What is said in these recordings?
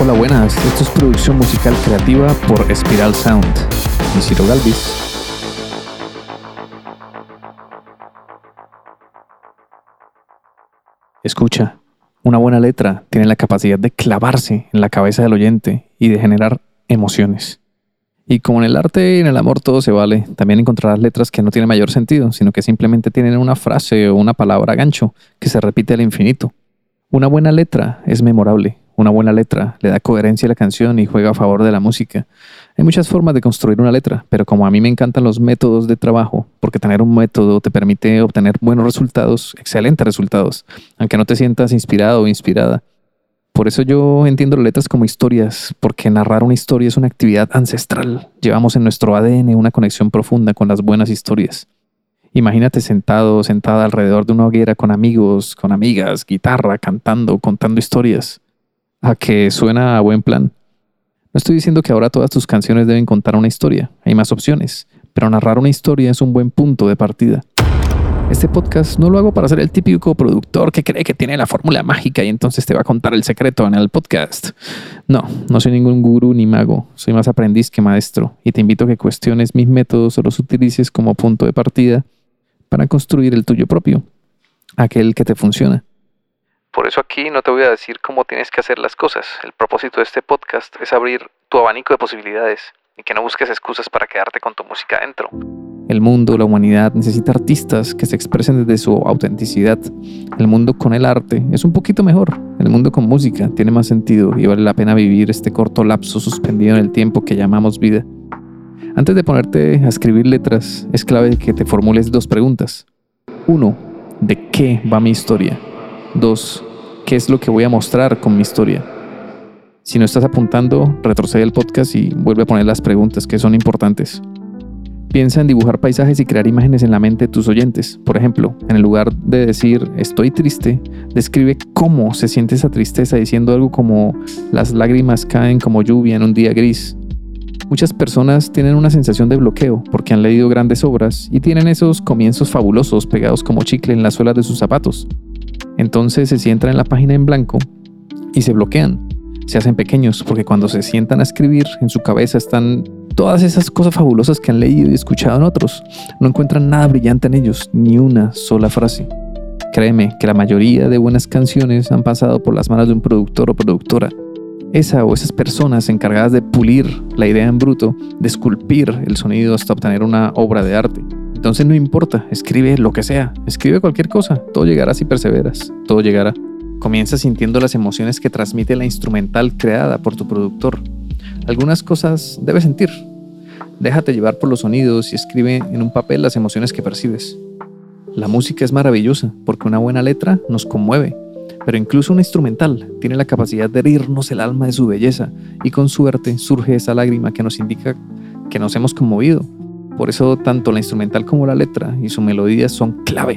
Hola, buenas. Esto es producción musical creativa por Spiral Sound. Y Ciro Galvis. Escucha, una buena letra tiene la capacidad de clavarse en la cabeza del oyente y de generar emociones. Y como en el arte y en el amor todo se vale, también encontrarás letras que no tienen mayor sentido, sino que simplemente tienen una frase o una palabra gancho que se repite al infinito. Una buena letra es memorable. Una buena letra le da coherencia a la canción y juega a favor de la música. Hay muchas formas de construir una letra, pero como a mí me encantan los métodos de trabajo, porque tener un método te permite obtener buenos resultados, excelentes resultados, aunque no te sientas inspirado o inspirada. Por eso yo entiendo las letras como historias, porque narrar una historia es una actividad ancestral. Llevamos en nuestro ADN una conexión profunda con las buenas historias. Imagínate sentado, sentada alrededor de una hoguera con amigos, con amigas, guitarra, cantando, contando historias. ¿A que suena a buen plan? No estoy diciendo que ahora todas tus canciones deben contar una historia. Hay más opciones, pero narrar una historia es un buen punto de partida. Este podcast no lo hago para ser el típico productor que cree que tiene la fórmula mágica y entonces te va a contar el secreto en el podcast. No soy ningún gurú ni mago. Soy más aprendiz que maestro y te invito a que cuestiones mis métodos o los utilices como punto de partida para construir el tuyo propio, aquel que te funciona. Por eso aquí no te voy a decir cómo tienes que hacer las cosas. El propósito de este podcast es abrir tu abanico de posibilidades y que no busques excusas para quedarte con tu música adentro. El mundo, la humanidad necesita artistas que se expresen desde su autenticidad. El mundo con el arte es un poquito mejor. El mundo con música tiene más sentido y vale la pena vivir este corto lapso suspendido en el tiempo que llamamos vida. Antes de ponerte a escribir letras, es clave que te formules dos preguntas. 1. ¿De qué va mi historia? 2. ¿Qué es lo que voy a mostrar con mi historia? Si no estás apuntando, retrocede el podcast y vuelve a poner las preguntas que son importantes. Piensa en dibujar paisajes y crear imágenes en la mente de tus oyentes. Por ejemplo, en el lugar de decir estoy triste, describe cómo se siente esa tristeza diciendo algo como las lágrimas caen como lluvia en un día gris. Muchas personas tienen una sensación de bloqueo porque han leído grandes obras y tienen esos comienzos fabulosos pegados como chicle en las suelas de sus zapatos. Entonces se sientan en la página en blanco y se bloquean. Se hacen pequeños porque cuando se sientan a escribir, en su cabeza están todas esas cosas fabulosas que han leído y escuchado en otros. No encuentran nada brillante en ellos, ni una sola frase. Créeme que la mayoría de buenas canciones han pasado por las manos de un productor o productora. Esa o esas personas encargadas de pulir la idea en bruto, de esculpir el sonido hasta obtener una obra de arte. Entonces no importa, escribe lo que sea, escribe cualquier cosa, todo llegará si perseveras, todo llegará. Comienza sintiendo las emociones que transmite la instrumental creada por tu productor. Algunas cosas debes sentir. Déjate llevar por los sonidos y escribe en un papel las emociones que percibes. La música es maravillosa porque una buena letra nos conmueve, pero incluso una instrumental tiene la capacidad de herirnos el alma de su belleza y con suerte surge esa lágrima que nos indica que nos hemos conmovido. Por eso tanto la instrumental como la letra y su melodía son clave.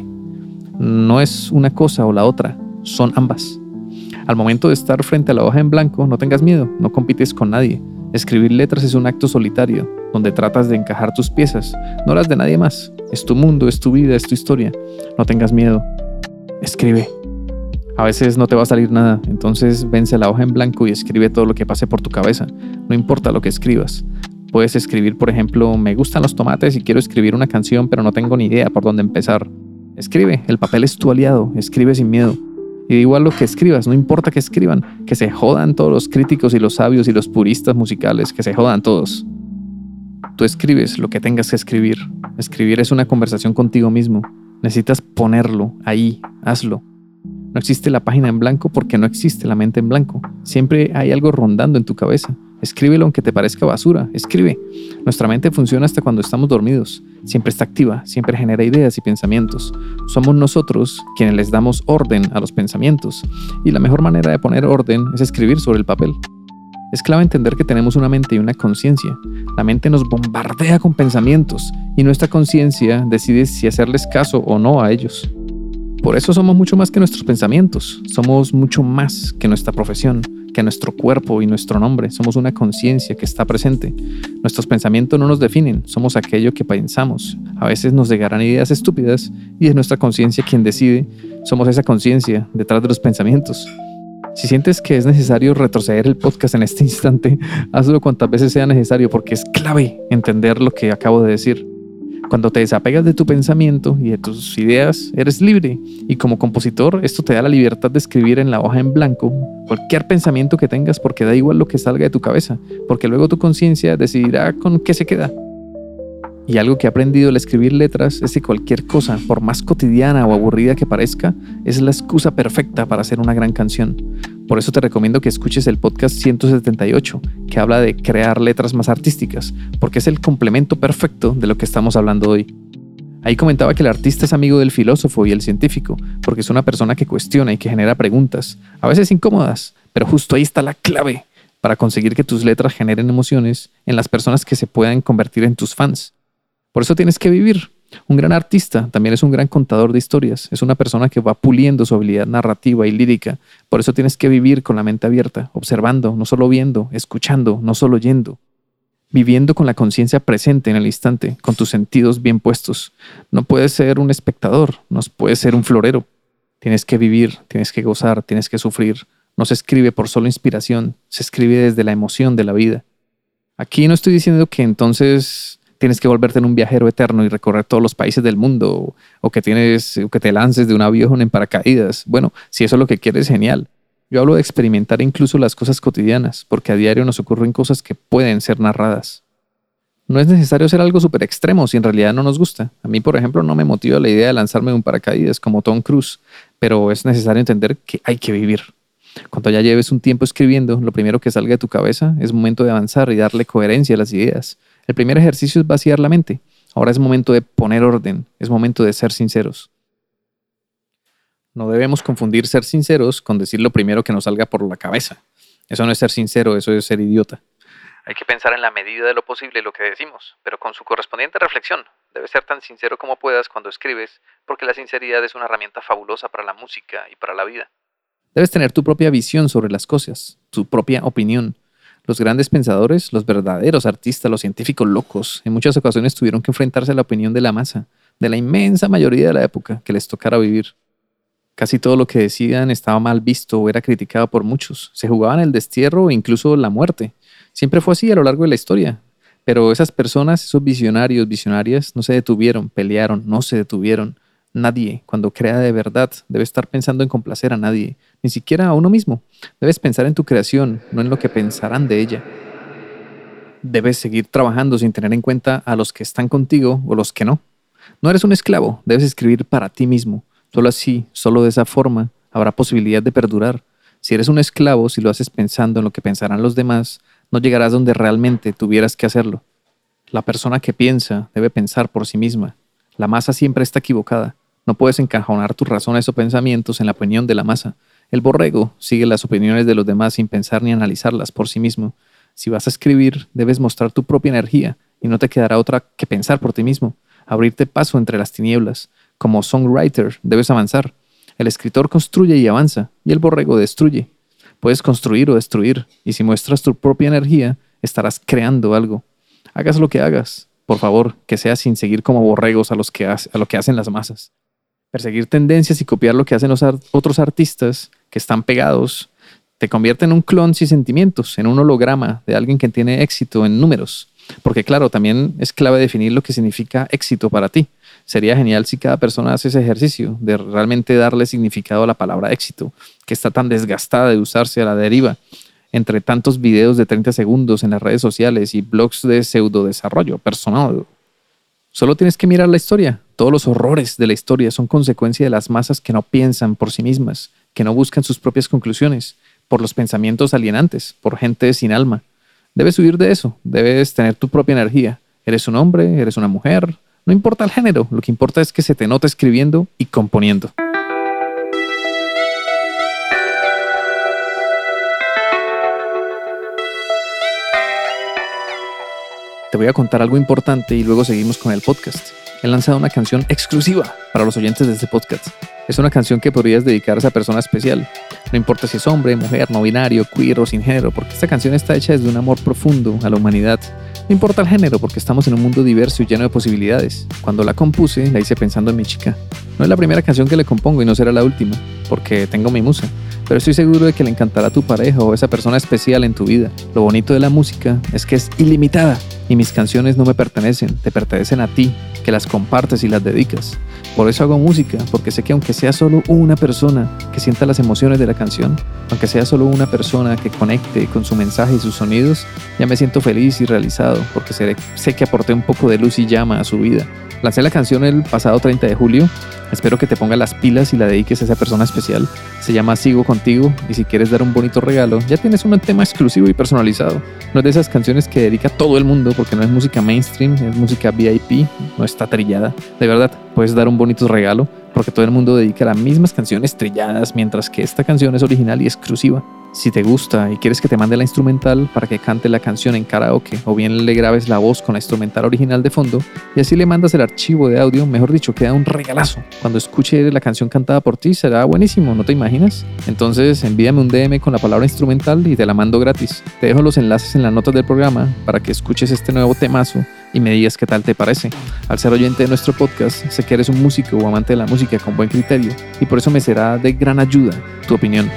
No es una cosa o la otra, son ambas. Al momento de estar frente a la hoja en blanco, no tengas miedo, no compites con nadie. Escribir letras es un acto solitario, donde tratas de encajar tus piezas, no las de nadie más. Es tu mundo, es tu vida, es tu historia. No tengas miedo. Escribe. A veces no te va a salir nada, entonces vence la hoja en blanco y escribe todo lo que pase por tu cabeza. No importa lo que escribas. Puedes escribir, por ejemplo, me gustan los tomates y quiero escribir una canción, pero no tengo ni idea por dónde empezar. Escribe, el papel es tu aliado, escribe sin miedo. Y da igual lo que escribas, no importa que escriban, que se jodan todos los críticos y los sabios y los puristas musicales, que se jodan todos. Tú escribes lo que tengas que escribir. Escribir es una conversación contigo mismo. Necesitas ponerlo ahí, hazlo. No existe la página en blanco porque no existe la mente en blanco. Siempre hay algo rondando en tu cabeza. Escríbelo aunque te parezca basura. Escribe. Nuestra mente funciona hasta cuando estamos dormidos. Siempre está activa, siempre genera ideas y pensamientos. Somos nosotros quienes les damos orden a los pensamientos. Y la mejor manera de poner orden es escribir sobre el papel. Es clave entender que tenemos una mente y una conciencia. La mente nos bombardea con pensamientos y nuestra conciencia decide si hacerles caso o no a ellos. Por eso somos mucho más que nuestros pensamientos. Somos mucho más que nuestra profesión, que nuestro cuerpo y nuestro nombre. Somos una conciencia que está presente. Nuestros pensamientos no nos definen, somos aquello que pensamos. A veces nos llegarán ideas estúpidas y es nuestra conciencia quien decide. Somos esa conciencia detrás de los pensamientos. Si sientes que es necesario retroceder el podcast en este instante, hazlo cuantas veces sea necesario porque es clave entender lo que acabo de decir. Cuando te desapegas de tu pensamiento y de tus ideas, eres libre. Y como compositor, esto te da la libertad de escribir en la hoja en blanco cualquier pensamiento que tengas porque da igual lo que salga de tu cabeza, porque luego tu conciencia decidirá con qué se queda. Y algo que he aprendido al escribir letras es que cualquier cosa, por más cotidiana o aburrida que parezca, es la excusa perfecta para hacer una gran canción. Por eso te recomiendo que escuches el podcast 178, que habla de crear letras más artísticas, porque es el complemento perfecto de lo que estamos hablando hoy. Ahí comentaba que el artista es amigo del filósofo y el científico, porque es una persona que cuestiona y que genera preguntas, a veces incómodas, pero justo ahí está la clave para conseguir que tus letras generen emociones en las personas que se puedan convertir en tus fans. Por eso tienes que vivir. Un gran artista también es un gran contador de historias. Es una persona que va puliendo su habilidad narrativa y lírica. Por eso tienes que vivir con la mente abierta, observando, no solo viendo, escuchando, no solo oyendo. Viviendo con la conciencia presente en el instante, con tus sentidos bien puestos. No puedes ser un espectador, no puedes ser un florero. Tienes que vivir, tienes que gozar, tienes que sufrir. No se escribe por solo inspiración, se escribe desde la emoción de la vida. Aquí no estoy diciendo que entonces tienes que volverte en un viajero eterno y recorrer todos los países del mundo, o que te lances de un avión en paracaídas. Bueno, si eso es lo que quieres, genial. Yo hablo de experimentar incluso las cosas cotidianas, porque a diario nos ocurren cosas que pueden ser narradas. No es necesario hacer algo súper extremo si en realidad no nos gusta. A mí, por ejemplo, no me motiva la idea de lanzarme de un paracaídas como Tom Cruise, pero es necesario entender que hay que vivir. Cuando ya lleves un tiempo escribiendo, lo primero que salga de tu cabeza es momento de avanzar y darle coherencia a las ideas. El primer ejercicio es vaciar la mente. Ahora es momento de poner orden, es momento de ser sinceros. No debemos confundir ser sinceros con decir lo primero que nos salga por la cabeza. Eso no es ser sincero, eso es ser idiota. Hay que pensar en la medida de lo posible lo que decimos, pero con su correspondiente reflexión. Debes ser tan sincero como puedas cuando escribes, porque la sinceridad es una herramienta fabulosa para la música y para la vida. Debes tener tu propia visión sobre las cosas, tu propia opinión. Los grandes pensadores, los verdaderos artistas, los científicos locos, en muchas ocasiones tuvieron que enfrentarse a la opinión de la masa, de la inmensa mayoría de la época que les tocara vivir. Casi todo lo que decían estaba mal visto o era criticado por muchos. Se jugaban el destierro e incluso la muerte. Siempre fue así a lo largo de la historia. Pero esas personas, esos visionarios, visionarias, no se detuvieron, pelearon, no se detuvieron. Nadie, cuando crea de verdad, debe estar pensando en complacer a nadie, ni siquiera a uno mismo. Debes pensar en tu creación, no en lo que pensarán de ella. Debes seguir trabajando sin tener en cuenta a los que están contigo o los que no. No eres un esclavo, debes escribir para ti mismo. Solo así, solo de esa forma, habrá posibilidad de perdurar. Si eres un esclavo, si lo haces pensando en lo que pensarán los demás, no llegarás donde realmente tuvieras que hacerlo. La persona que piensa debe pensar por sí misma. La masa siempre está equivocada. No puedes encajonar tus razones o pensamientos en la opinión de la masa. El borrego sigue las opiniones de los demás sin pensar ni analizarlas por sí mismo. Si vas a escribir, debes mostrar tu propia energía y no te quedará otra que pensar por ti mismo, abrirte paso entre las tinieblas. Como songwriter, debes avanzar. El escritor construye y avanza, y el borrego destruye. Puedes construir o destruir, y si muestras tu propia energía, estarás creando algo. Hagas lo que hagas, por favor, que sea sin seguir como borregos a lo que hacen las masas. Perseguir tendencias y copiar lo que hacen los otros artistas que están pegados te convierte en un clon sin sentimientos, en un holograma de alguien que tiene éxito en números. Porque claro, también es clave definir lo que significa éxito para ti. Sería genial si cada persona hace ese ejercicio de realmente darle significado a la palabra éxito, que está tan desgastada de usarse a la deriva entre tantos videos de 30 segundos en las redes sociales y blogs de pseudodesarrollo personal. Solo tienes que mirar la historia. Todos los horrores de la historia son consecuencia de las masas que no piensan por sí mismas, que no buscan sus propias conclusiones, por los pensamientos alienantes, por gente sin alma. Debes huir de eso, debes tener tu propia energía. Eres un hombre, eres una mujer, no importa el género, lo que importa es que se te note escribiendo y componiendo. Te voy a contar algo importante y luego seguimos con el podcast. He lanzado una canción exclusiva para los oyentes de este podcast. Es una canción que podrías dedicar a esa persona especial. No importa si es hombre, mujer, no binario, queer o sin género, porque esta canción está hecha desde un amor profundo a la humanidad. No importa el género, porque estamos en un mundo diverso y lleno de posibilidades. Cuando la compuse, la hice pensando en mi chica. No es la primera canción que le compongo y no será la última, porque tengo mi musa. pero estoy seguro de que le encantará a tu pareja o a esa persona especial en tu vida. Lo bonito de la música es que es ilimitada y mis canciones no me pertenecen, te pertenecen a ti, que las compartes y las dedicas. Por eso hago música, porque sé que aunque sea solo una persona que sienta las emociones de la canción, aunque sea solo una persona que conecte con su mensaje y sus sonidos, ya me siento feliz y realizado, porque sé que aporté un poco de luz y llama a su vida. Lancé la canción el pasado 30 de julio, espero que te pongas las pilas y la dediques a esa persona especial. Se llama Sigo Contigo y si quieres dar un bonito regalo, ya tienes un tema exclusivo y personalizado. No es de esas canciones que dedica todo el mundo porque no es música mainstream, es música VIP, no está trillada. De verdad, puedes dar un bonito regalo porque todo el mundo dedica las mismas canciones trilladas, mientras que esta canción es original y exclusiva. Si te gusta y quieres que te mande la instrumental para que cante la canción en karaoke o bien le grabes la voz con la instrumental original de fondo y así le mandas el archivo de audio, mejor dicho, queda un regalazo. Cuando escuche la canción cantada por ti será buenísimo, ¿no te imaginas? Entonces envíame un DM con la palabra instrumental y te la mando gratis. Te dejo los enlaces en las notas del programa para que escuches este nuevo temazo y me digas qué tal te parece. Al ser oyente de nuestro podcast, sé que eres un músico o amante de la música con buen criterio y por eso me será de gran ayuda tu opinión.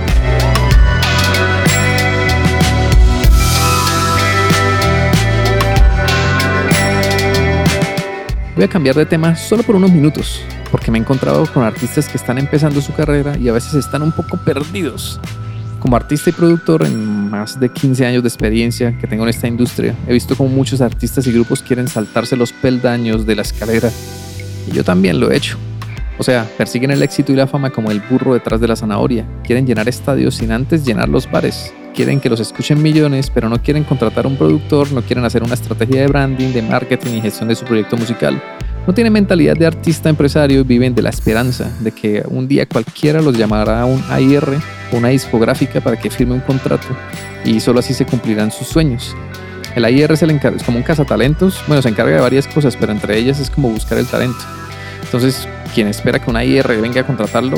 Voy a cambiar de tema solo por unos minutos, porque me he encontrado con artistas que están empezando su carrera y a veces están un poco perdidos. Como artista y productor en más de 15 años de experiencia que tengo en esta industria, he visto cómo muchos artistas y grupos quieren saltarse los peldaños de la escalera. Y yo también lo he hecho. O sea, persiguen el éxito y la fama como el burro detrás de la zanahoria. Quieren llenar estadios sin antes llenar los bares. Quieren que los escuchen millones, pero no quieren contratar a un productor, no quieren hacer una estrategia de branding, de marketing y gestión de su proyecto musical. No tienen mentalidad de artista empresario y viven de la esperanza de que un día cualquiera los llamará a un AIR o una discográfica para que firme un contrato y solo así se cumplirán sus sueños. El AIR es como un cazatalentos, bueno, se encarga de varias cosas, pero entre ellas es como buscar el talento. Entonces, quien espera que una AIR venga a contratarlo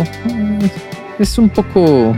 es un poco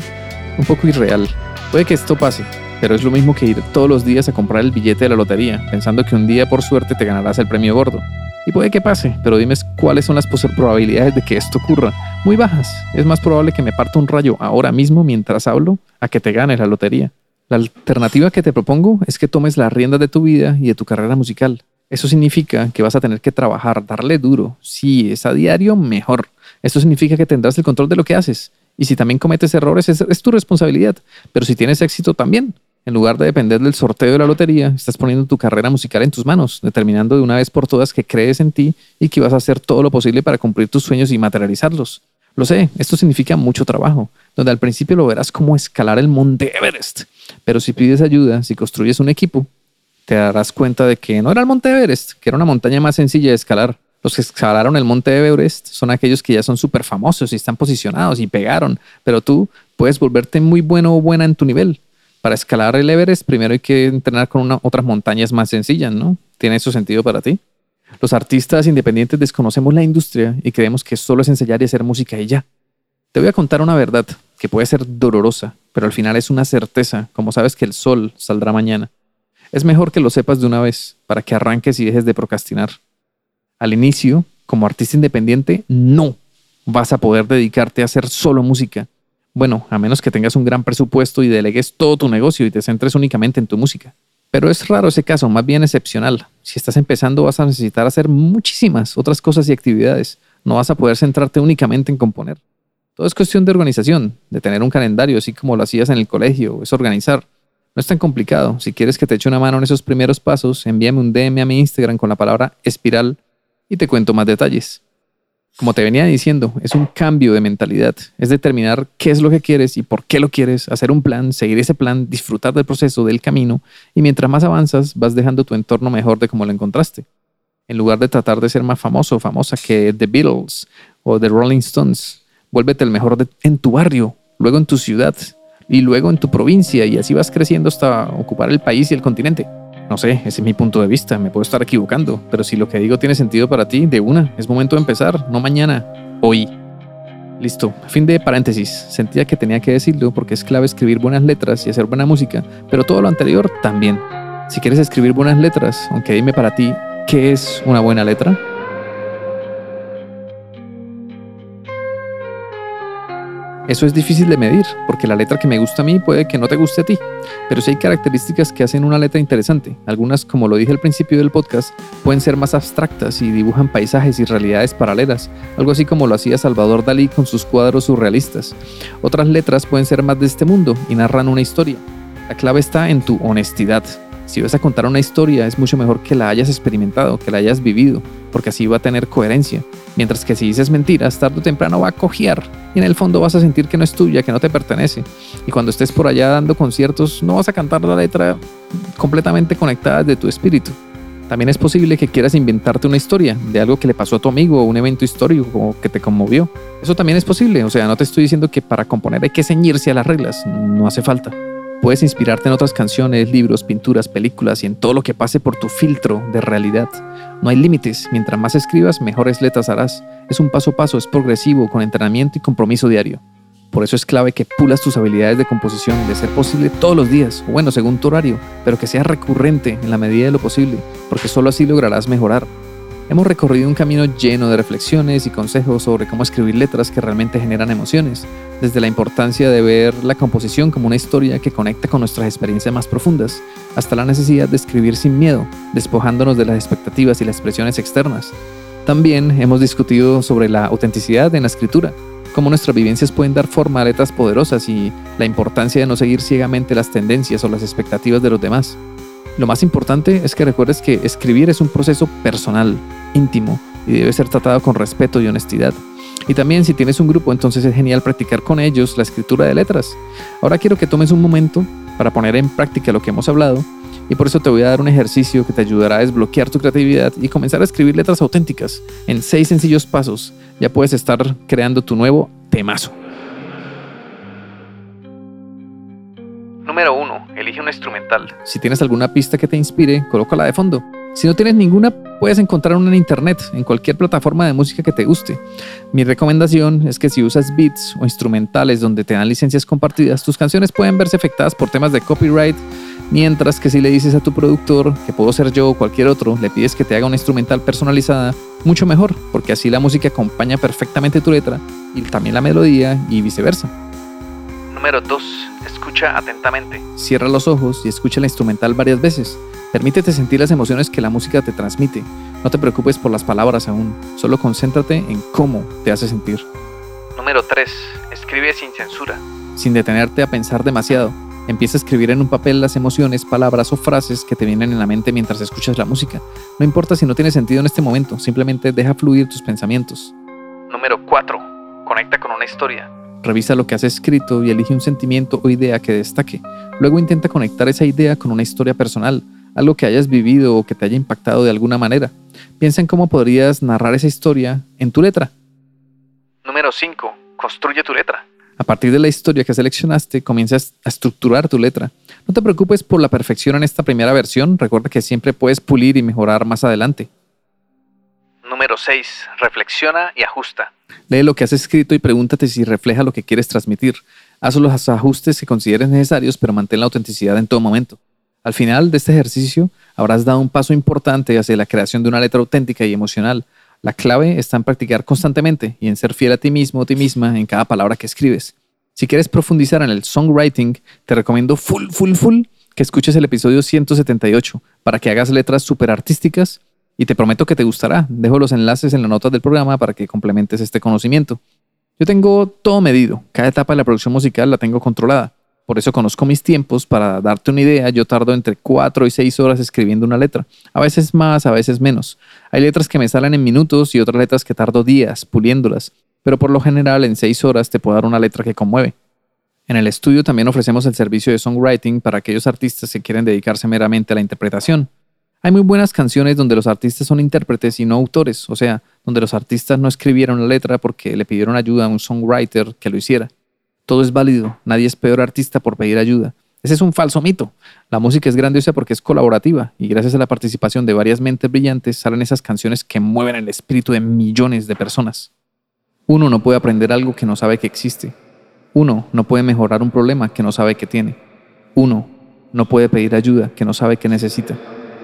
irreal. Puede que esto pase, pero es lo mismo que ir todos los días a comprar el billete de la lotería, pensando que un día por suerte te ganarás el premio gordo. Y puede que pase, pero dime cuáles son las probabilidades de que esto ocurra. Muy bajas. Es más probable que me parta un rayo ahora mismo mientras hablo a que te ganes la lotería. La alternativa que te propongo es que tomes las riendas de tu vida y de tu carrera musical. Eso significa que vas a tener que trabajar, darle duro. Si es a diario, mejor. Esto significa que tendrás el control de lo que haces. Y si también cometes errores, es tu responsabilidad. Pero si tienes éxito también. En lugar de depender del sorteo de la lotería, estás poniendo tu carrera musical en tus manos, determinando de una vez por todas que crees en ti y que vas a hacer todo lo posible para cumplir tus sueños y materializarlos. Lo sé, esto significa mucho trabajo, donde al principio lo verás como escalar el monte Everest. Pero si pides ayuda, si construyes un equipo, te darás cuenta de que no era el monte Everest, que era una montaña más sencilla de escalar. Los que escalaron el monte Everest son aquellos que ya son súper famosos y están posicionados y pegaron, pero tú puedes volverte muy bueno o buena en tu nivel. Para escalar el Everest, primero hay que entrenar con otras montañas más sencillas, ¿no? ¿Tiene eso sentido para ti? Los artistas independientes desconocemos la industria y creemos que solo es ensayar y hacer música y ya. Te voy a contar una verdad que puede ser dolorosa, pero al final es una certeza, como sabes que el sol saldrá mañana. Es mejor que lo sepas de una vez, para que arranques y dejes de procrastinar. Al inicio, como artista independiente, no vas a poder dedicarte a hacer solo música. Bueno, a menos que tengas un gran presupuesto y delegues todo tu negocio y te centres únicamente en tu música. Pero es raro ese caso, más bien excepcional. Si estás empezando vas a necesitar hacer muchísimas otras cosas y actividades. No vas a poder centrarte únicamente en componer. Todo es cuestión de organización, de tener un calendario, así como lo hacías en el colegio, es organizar. No es tan complicado. Si quieres que te eche una mano en esos primeros pasos, envíame un DM a mi Instagram con la palabra espiral y te cuento más detalles. Como te venía diciendo, es un cambio de mentalidad. Es determinar qué es lo que quieres y por qué lo quieres, hacer un plan, seguir ese plan, disfrutar del proceso, del camino, y mientras más avanzas, vas dejando tu entorno mejor de como lo encontraste. En lugar de tratar de ser más famoso o famosa que The Beatles o The Rolling Stones, vuélvete el mejor en tu barrio, luego en tu ciudad y luego en tu provincia, y así vas creciendo hasta ocupar el país y el continente. No sé, ese es mi punto de vista, me puedo estar equivocando, pero si lo que digo tiene sentido para ti, de una, es momento de empezar, no mañana, hoy. Listo, fin de paréntesis, sentía que tenía que decirlo porque es clave escribir buenas letras y hacer buena música, pero todo lo anterior también. Si quieres escribir buenas letras, aunque dime para ti, ¿qué es una buena letra? Eso es difícil de medir, porque la letra que me gusta a mí puede que no te guste a ti, pero sí hay características que hacen una letra interesante. Algunas, como lo dije al principio del podcast, pueden ser más abstractas y dibujan paisajes y realidades paralelas, algo así como lo hacía Salvador Dalí con sus cuadros surrealistas. Otras letras pueden ser más de este mundo y narran una historia. La clave está en tu honestidad. Si vas a contar una historia, es mucho mejor que la hayas experimentado, que la hayas vivido, porque así va a tener coherencia. Mientras que si dices mentiras, tarde o temprano va a cojear y en el fondo vas a sentir que no es tuya, que no te pertenece. Y cuando estés por allá dando conciertos, no vas a cantar la letra completamente conectada de tu espíritu. También es posible que quieras inventarte una historia de algo que le pasó a tu amigo o un evento histórico que te conmovió. Eso también es posible, o sea, no te estoy diciendo que para componer hay que ceñirse a las reglas, no hace falta. Puedes inspirarte en otras canciones, libros, pinturas, películas y en todo lo que pase por tu filtro de realidad. No hay límites. Mientras más escribas, mejores letras harás. Es un paso a paso, es progresivo, con entrenamiento y compromiso diario. Por eso es clave que pulas tus habilidades de composición, de ser posible todos los días, o bueno, según tu horario, pero que sea recurrente en la medida de lo posible, porque solo así lograrás mejorar. Hemos recorrido un camino lleno de reflexiones y consejos sobre cómo escribir letras que realmente generan emociones, desde la importancia de ver la composición como una historia que conecta con nuestras experiencias más profundas, hasta la necesidad de escribir sin miedo, despojándonos de las expectativas y las presiones externas. También hemos discutido sobre la autenticidad en la escritura, cómo nuestras vivencias pueden dar forma a letras poderosas y la importancia de no seguir ciegamente las tendencias o las expectativas de los demás. Lo más importante es que recuerdes que escribir es un proceso personal, íntimo, y debe ser tratado con respeto y honestidad. Y también si tienes un grupo, entonces es genial practicar con ellos la escritura de letras. Ahora quiero que tomes un momento para poner en práctica lo que hemos hablado, y por eso te voy a dar un ejercicio que te ayudará a desbloquear tu creatividad y comenzar a escribir letras auténticas. En 6 sencillos pasos ya puedes estar creando tu nuevo temazo. Número 1. Elige un instrumental. Si tienes alguna pista que te inspire, colócala de fondo. Si no tienes ninguna, puedes encontrar una en internet, en cualquier plataforma de música que te guste. Mi recomendación es que si usas beats o instrumentales donde te dan licencias compartidas, tus canciones pueden verse afectadas por temas de copyright, mientras que si le dices a tu productor, que puedo ser yo o cualquier otro, le pides que te haga una instrumental personalizada, mucho mejor, porque así la música acompaña perfectamente tu letra y también la melodía y viceversa. Número 2. Escucha atentamente. Cierra los ojos y escucha la instrumental varias veces. Permítete sentir las emociones que la música te transmite. No te preocupes por las palabras aún, solo concéntrate en cómo te hace sentir. Número 3. Escribe sin censura. Sin detenerte a pensar demasiado. Empieza a escribir en un papel las emociones, palabras o frases que te vienen en la mente mientras escuchas la música. No importa si no tiene sentido en este momento, simplemente deja fluir tus pensamientos. Número 4. Conecta con una historia. Revisa lo que has escrito y elige un sentimiento o idea que destaque. Luego intenta conectar esa idea con una historia personal, algo que hayas vivido o que te haya impactado de alguna manera. Piensa en cómo podrías narrar esa historia en tu letra. Número 5. Construye tu letra. A partir de la historia que seleccionaste, comienzas a estructurar tu letra. No te preocupes por la perfección en esta primera versión, recuerda que siempre puedes pulir y mejorar más adelante. Número 6. Reflexiona y ajusta. Lee lo que has escrito y pregúntate si refleja lo que quieres transmitir. Haz los ajustes que consideres necesarios, pero mantén la autenticidad en todo momento. Al final de este ejercicio, habrás dado un paso importante hacia la creación de una letra auténtica y emocional. La clave está en practicar constantemente y en ser fiel a ti mismo o ti misma en cada palabra que escribes. Si quieres profundizar en el songwriting, te recomiendo full que escuches el episodio 178 para que hagas letras súper artísticas y te prometo que te gustará. Dejo los enlaces en las notas del programa para que complementes este conocimiento. Yo tengo todo medido, cada etapa de la producción musical la tengo controlada. Por eso conozco mis tiempos. Para darte una idea, yo tardo entre 4 y 6 horas escribiendo una letra. A veces más, a veces menos. Hay letras que me salen en minutos y otras letras que tardo días puliéndolas. Pero por lo general en 6 horas te puedo dar una letra que conmueve. En el estudio también ofrecemos el servicio de songwriting para aquellos artistas que quieren dedicarse meramente a la interpretación. Hay muy buenas canciones donde los artistas son intérpretes y no autores, o sea, donde los artistas no escribieron la letra porque le pidieron ayuda a un songwriter que lo hiciera. Todo es válido, nadie es peor artista por pedir ayuda. Ese es un falso mito. La música es grandiosa porque es colaborativa y gracias a la participación de varias mentes brillantes salen esas canciones que mueven el espíritu de millones de personas. Uno no puede aprender algo que no sabe que existe. Uno no puede mejorar un problema que no sabe que tiene. Uno no puede pedir ayuda que no sabe que necesita.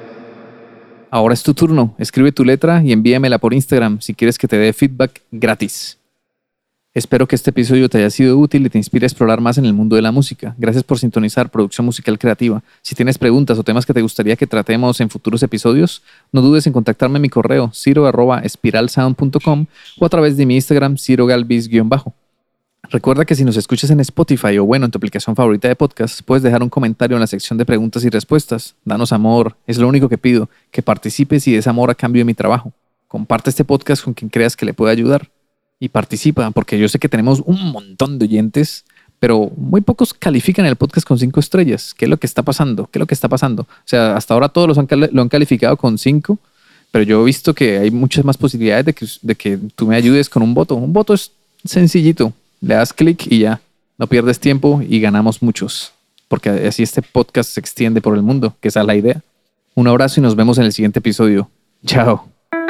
Ahora es tu turno. Escribe tu letra y envíamela por Instagram si quieres que te dé feedback gratis. Espero que este episodio te haya sido útil y te inspire a explorar más en el mundo de la música. Gracias por sintonizar Producción Musical Creativa. Si tienes preguntas o temas que te gustaría que tratemos en futuros episodios, no dudes en contactarme en mi correo ciro@espiralsound.com o a través de mi Instagram cirogalvis_. Recuerda que si nos escuchas en Spotify o en tu aplicación favorita de podcast, puedes dejar un comentario en la sección de preguntas y respuestas. Danos amor, es lo único que pido, que participes y des amor a cambio de mi trabajo. Comparte este podcast con quien creas que le pueda ayudar. Y participa, porque yo sé que tenemos un montón de oyentes, pero muy pocos califican el podcast con 5 estrellas. ¿Qué es lo que está pasando? O sea, hasta ahora todos lo han calificado con 5, pero yo he visto que hay muchas más posibilidades de que tú me ayudes con un voto. Un voto es sencillito. Le das clic y ya. No pierdes tiempo y ganamos muchos. Porque así este podcast se extiende por el mundo, que esa es la idea. Un abrazo y nos vemos en el siguiente episodio. Chao.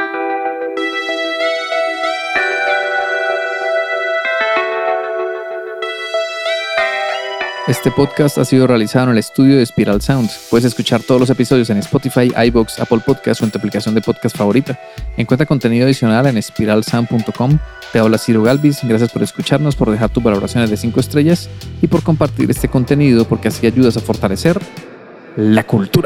Este podcast ha sido realizado en el estudio de Spiral Sound. Puedes escuchar todos los episodios en Spotify, iVoox, Apple Podcasts o en tu aplicación de podcast favorita. Encuentra contenido adicional en spiralsound.com. Te habla Ciro Galvis. Gracias por escucharnos, por dejar tus valoraciones de 5 estrellas y por compartir este contenido, porque así ayudas a fortalecer la cultura.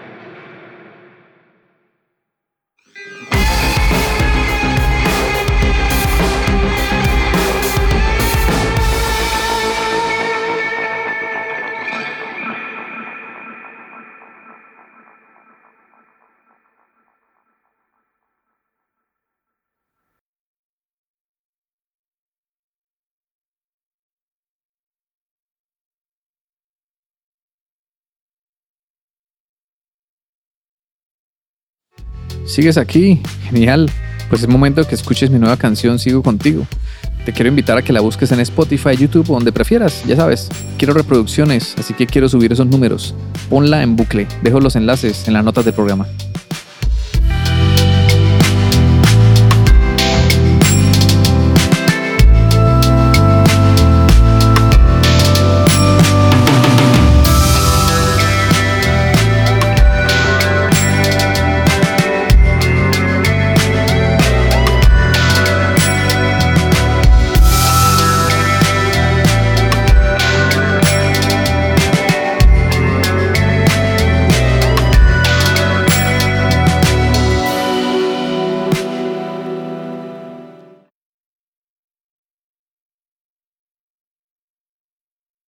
¿Sigues aquí? Genial. Pues es momento de que escuches mi nueva canción Sigo Contigo. Te quiero invitar a que la busques en Spotify, YouTube o donde prefieras. Ya sabes, quiero reproducciones, así que quiero subir esos números. Ponla en bucle. Dejo los enlaces en las notas del programa.